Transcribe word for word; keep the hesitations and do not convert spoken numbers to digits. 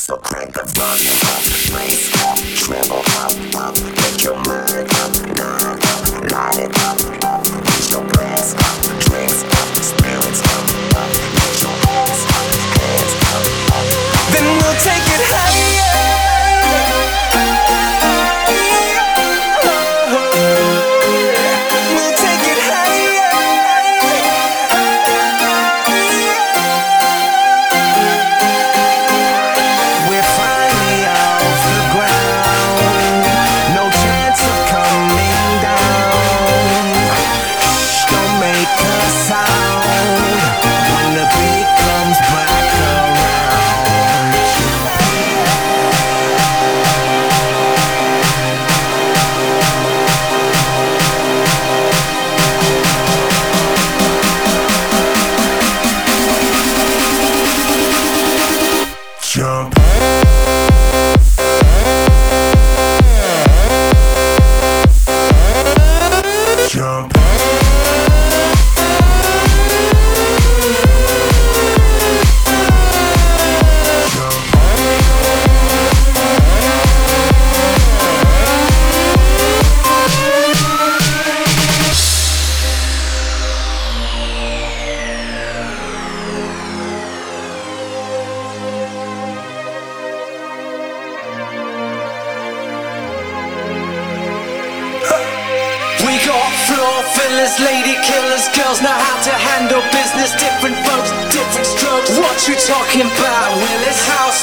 So crank the volume up, raise up, treble up, up, make your mind up, nine up, light it up, up, put your glass up, drinks up, spirits up, up, put your hands up, hands up, up. Then we'll take it higher. We'll take it higher. We're finally off the ground. No chance of coming down. Shh, don't make a sound when the beat comes back around. Jump. Jump. We got floor fillers, lady killers, girls know how to handle business. Different folks, different strokes. What you talking about, Willis? House